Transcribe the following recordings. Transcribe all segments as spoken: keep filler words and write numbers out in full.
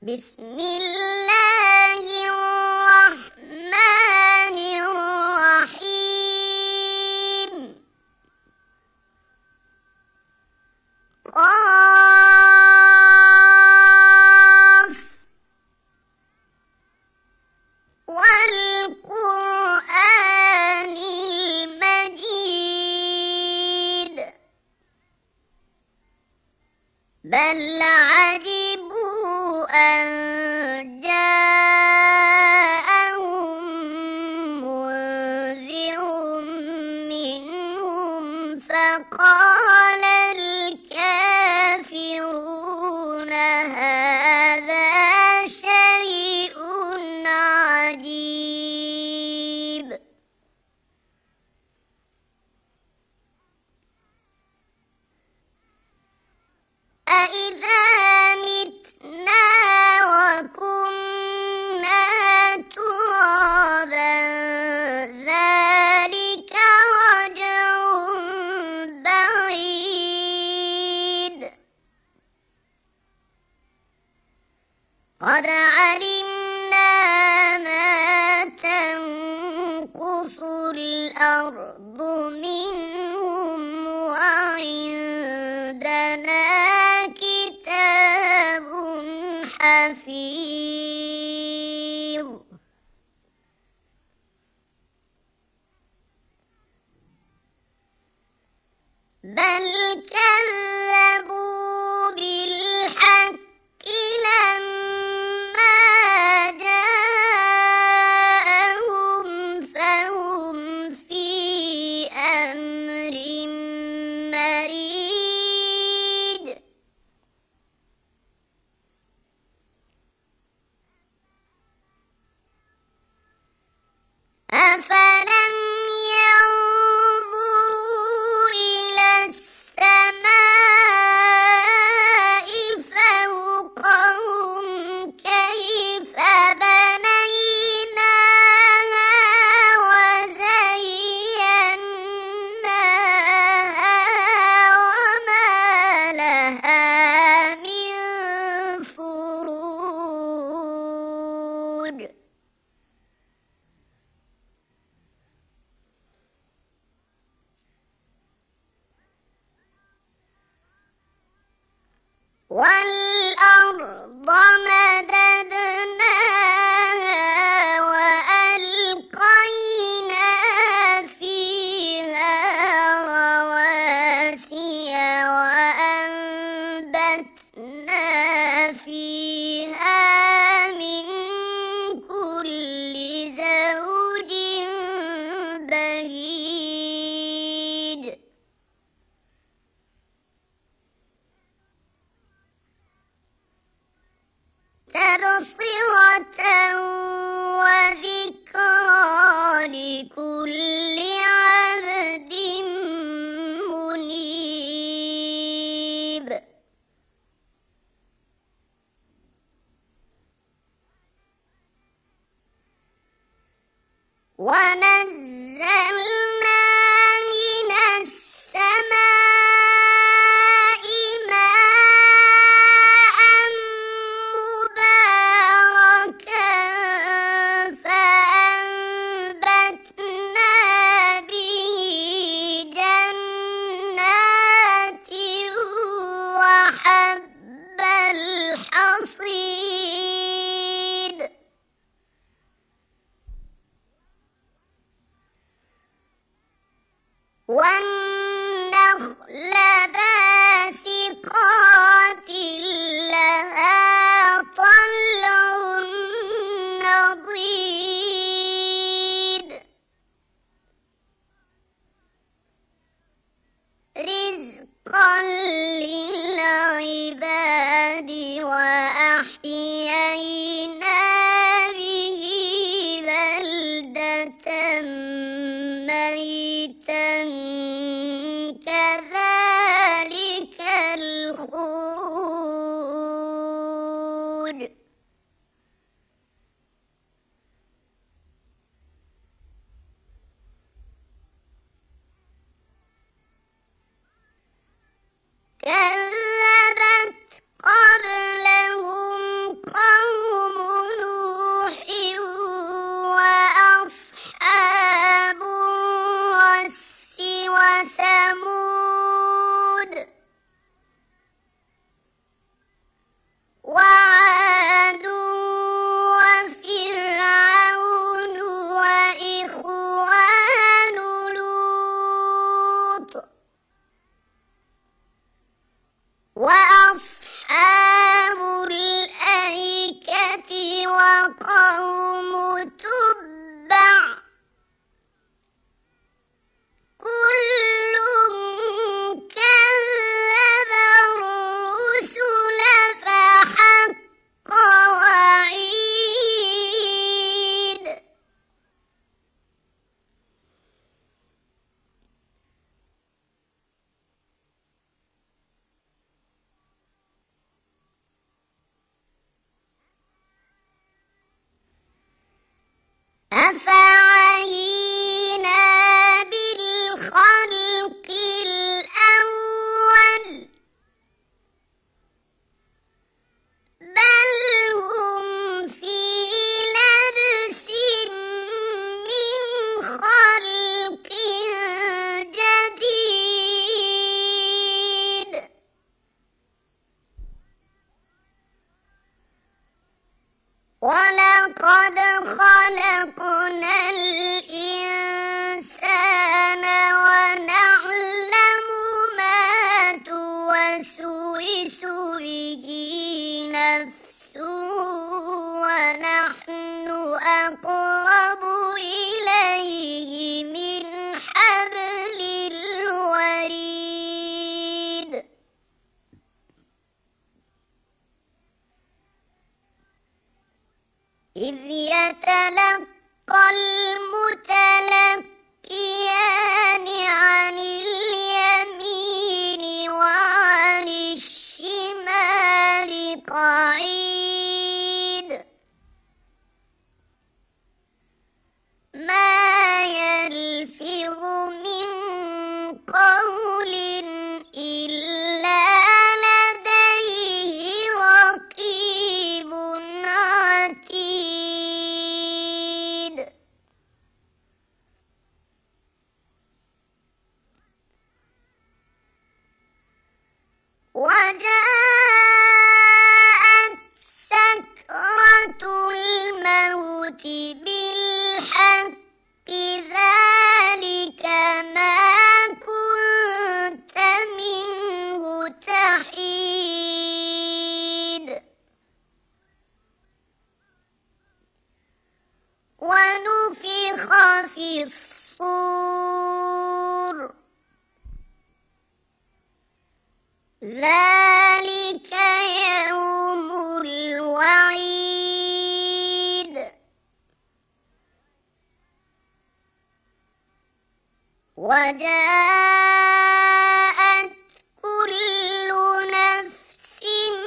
بسم الله الرحمن الرحيم قاف والقرآن المجيد بل عجبوا أن جاءهم منذر منهم فقال الكافرون هذا شيء عجيب أإذا متنا وكنا ترابا ذلك رجع بعيد قد علمنا ما تنقص الأرض منهم وعندنا كتاب حفيظ بل كذبوا بالحق لما جاءهم فهم في أمر مريج أفلم ينظروا إلى السماء فوقهم كيف بنيناها وزيناها وما لها من فروج والأرض مددناها وألقينا فيها رواسي وأنبتنا فيها من كل زوج بهيج تبصرة وذكرى لكل عبد منيب ونزلنا من السماء ماء مباركا فأنبتنا به جنات وحب الحصيد والنخل باسقات لها طلع نضيد رزقا للعباد وأحيينا به بلدة ميتا كذلك الخروج كذبت قبلهم قوم تبع كل كذب الرسل فحق وعيد أفعينا بالخلق الأول بل هم في لبس من خلق جديد ولقد خلقنا الإنسان ونعلم ما توسوس به نفسه ونحن أقرب إليه من حبل الوريد إذ يتلقى المتلقيان عن اليمين وعن الشمال قعيد ما يلفظ من قول إلا لديه رقيب عتيد وجاءت سكرة الموت بالحق ذلك ما كنت منه تحيد ونفخ في الصور ذلك يوم الوعيد وجاءت كل نفس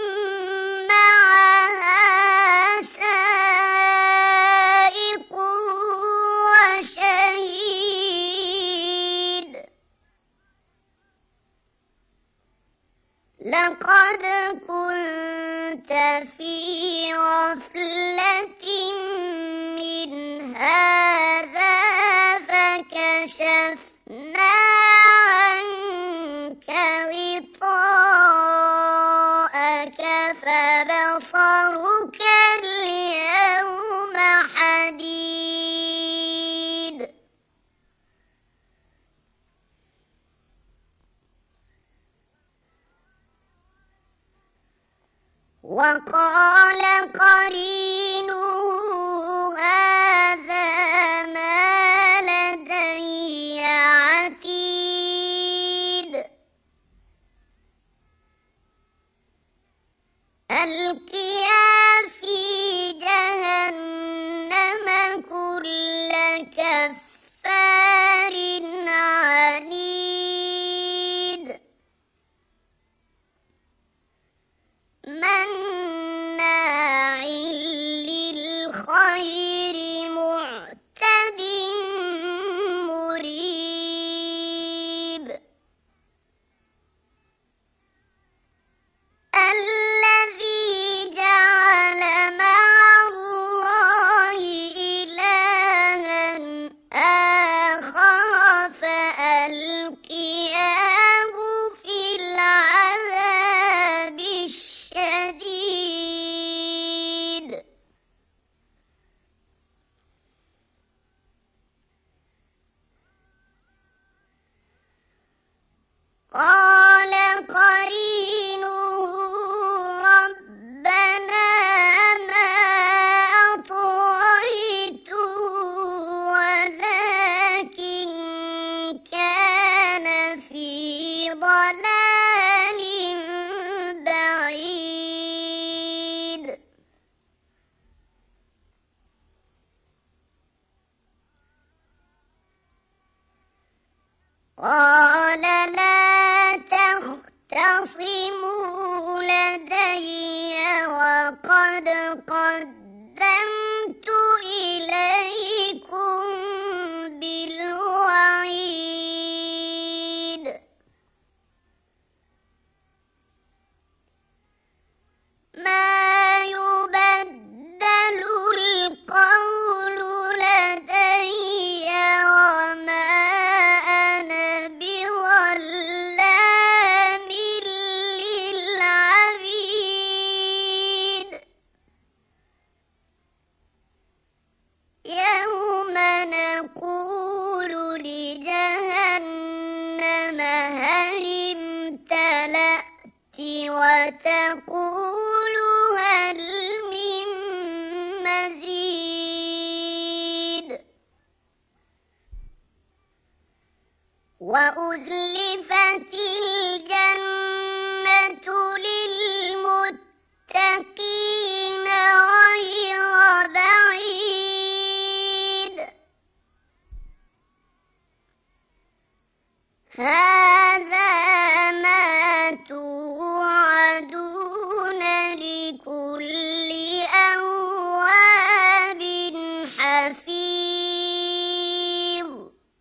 معها سائق وشهيد لقد كنت في غفلة من هذا فكشفنا عنك غطاءك فبصرك اليوم حديد وقال قرينه هذا ما لدي عتيد ألقيا في جهنم كل كفار عنيد مناع للخير معتد مريب الذي جعل مع قال لا تختصموا لدي وقد قدمت إليكم بالوعيد ما يبدل القول لدي وما أنا بظلام للعبيد يوم نقول لجهنم هل امتلأت وتقول هل من مزيد وأزلفت الجنة للمتقين غير بعيد هذا ما توعدون لكل أواب حفيظ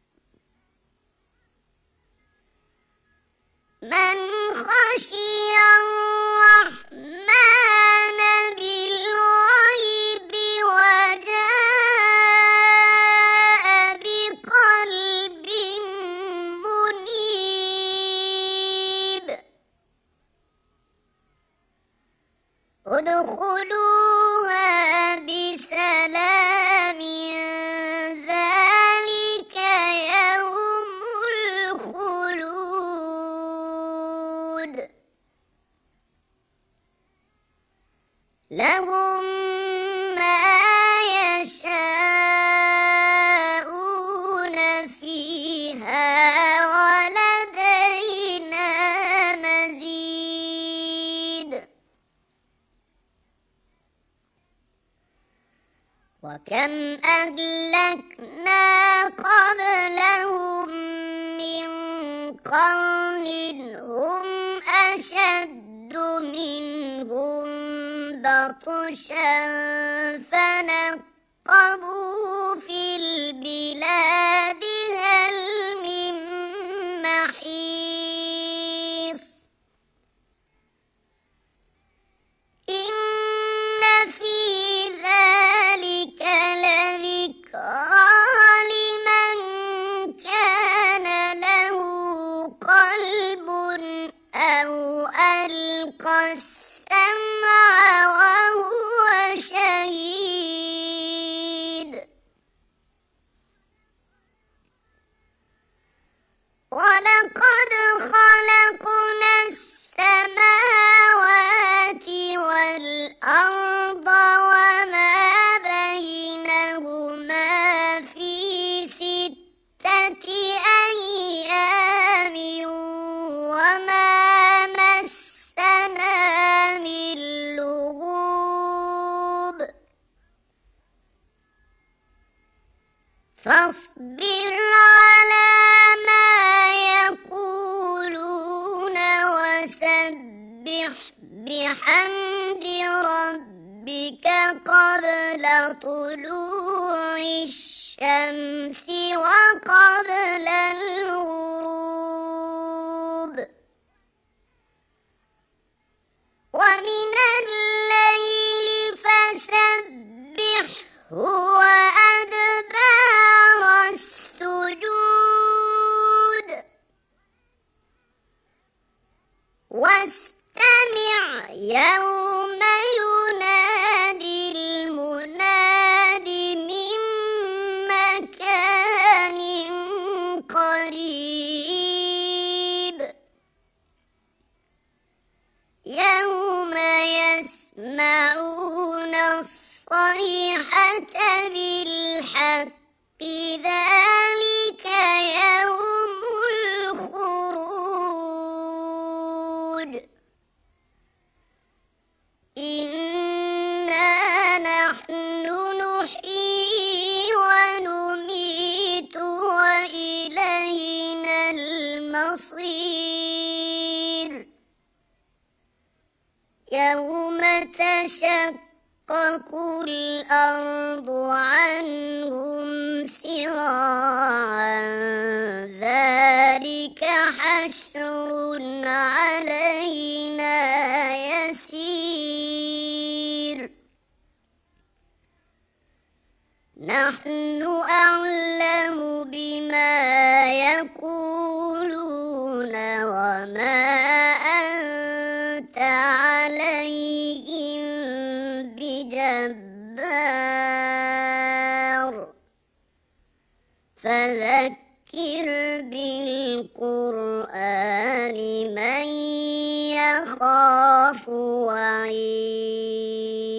من خشي الرحمن بالغيب وجاء بقلب منيب ادخلوها بسلام ذلك يوم الخلود لهم ما يشاءون فيها ولدينا مزيد وكم أهلكنا قبلهم من قرن هم أشد منهم بطشا فنقبوا في البلاد هل من محيص إن في ذلك لذكرى لمن كان له قلب أو ألقى السمع وهو شهيد ولقد خلقنا السماوات والأرض وما بينهما في ستة أيام وما مسنا من لغوب فاصبر على ما يقولون وسبح بحمد ربك قبل طلوع الشمس وقبل الغروب ومن الليل فسبحه وأدبار السجود واستمع يوم ينادي المناد من مكان قريب يوم يسمعون الصيحة بالحق ذلك يوم الخروج إنا نحن نحيي ونميت وإلينا تشقق الأرض عنهم سراعا ذلك حشر علينا يسير نحن أعلم بما يقولون وما أنت عليهم بجبار فذكر بالقرآن من يخاف وعيد